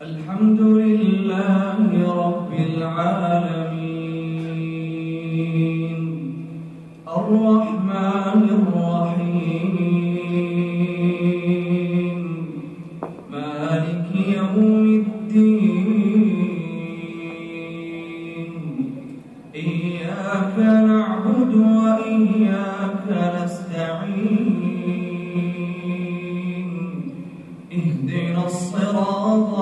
الحمد لله رب العالمين الرحمن الرحيم مالك يوم الدين إياك نعبد وإياك نستعين اهدنا الصراط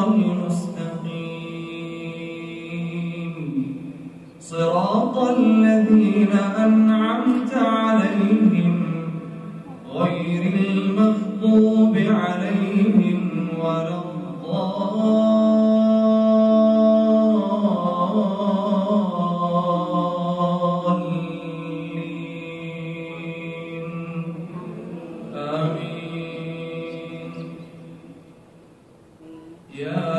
المستقيم صراط الذين أنعمت عليهم غير المغضوب عليهم ولا الضالين آمين. يا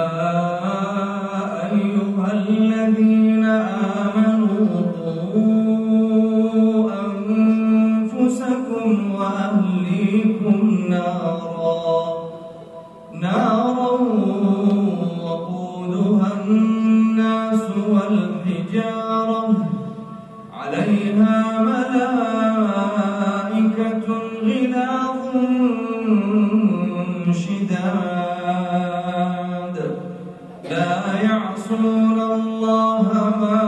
أيها الذين آمنوا قوا أنفسكم وأهليكم نارا وقودها الناس والحجارة عليها ملائكة غلاظ شداد لا يعصون الله ما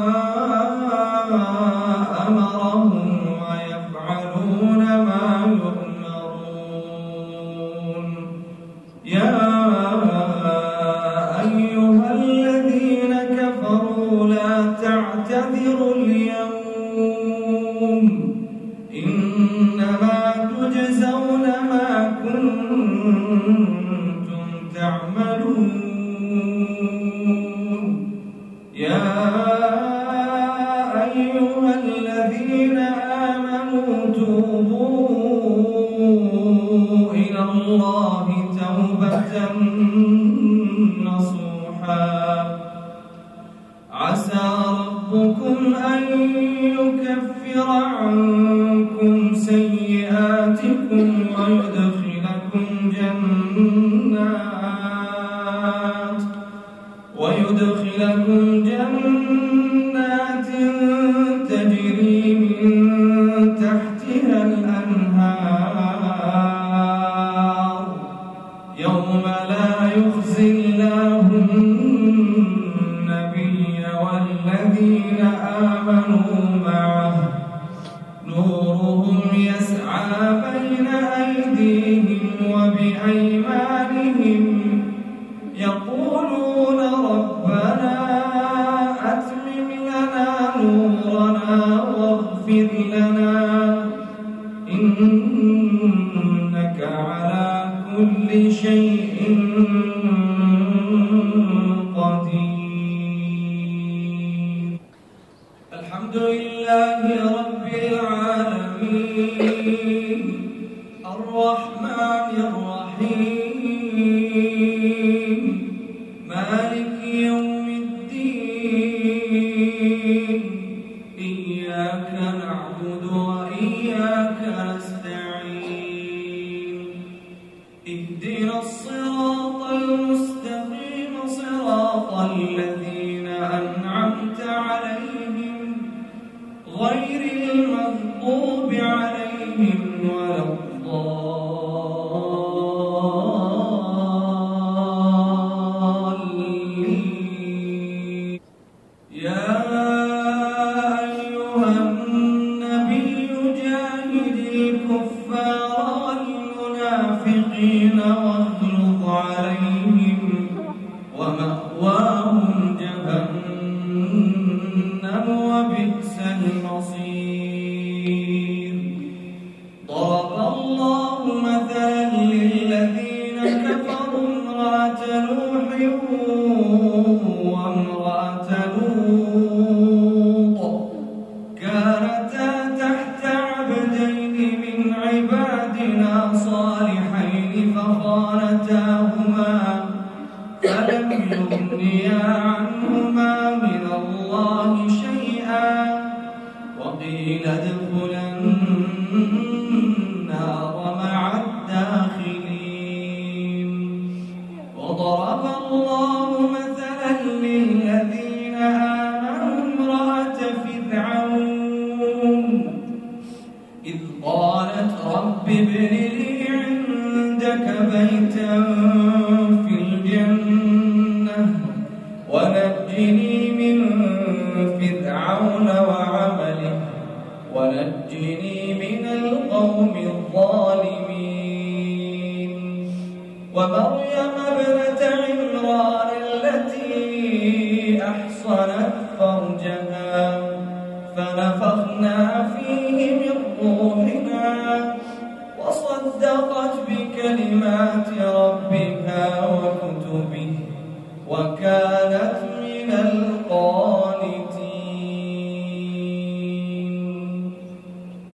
أمرهم ويفعلون ما يؤمرون. يا أيها الذين كفروا لا تعتذروا اليوم إنما تجزون ما كنتم تعملون. يا أيها الذين آمنوا توبوا إلى الله توبة نصوحا عسى ربكم أن يكفر عنكم سيئاتكم ويدخلكم جنات تجري من تحتها الأنهار يوم لا يخزي الله النبي والذين آمنوا معه نورهم يسعى بين أيديهم وبأيمانهم يقولون ربنا أتمم لنا نورنا واغفر لنا إنك على كل شيء قدير. الحمد لله رب العالمين الرحمن الرحيم مالك يوم الدين إياك نعبد وإياك نستعين اهدنا الصراط المستقيم صراط الذين أنعمت عليهم غير المغضوب عليهم ولا الضالين. يا أيها النبي جاهد الكفار والمنافقين واغلظ عليهم ومأواهم جهنم وبئس المصير. ضرب الله مثلا للذين كفروا امرأة نوح وامرأة لوط كانتا تحت عبدين من عبادنا صالحين فخانتاهما فلم يغنيا عنهما من الله شيئا وقيل ادخلا النار مع الداخلين. وضرب الله في الجنة ونجني من فرعون وعمله ونجني من القوم الظالمين ومريم ابنة عمران التي أحصنت فرجها فنفخنا فيه من روحنا وصدقت بكلمات ربها وكتبه وكانت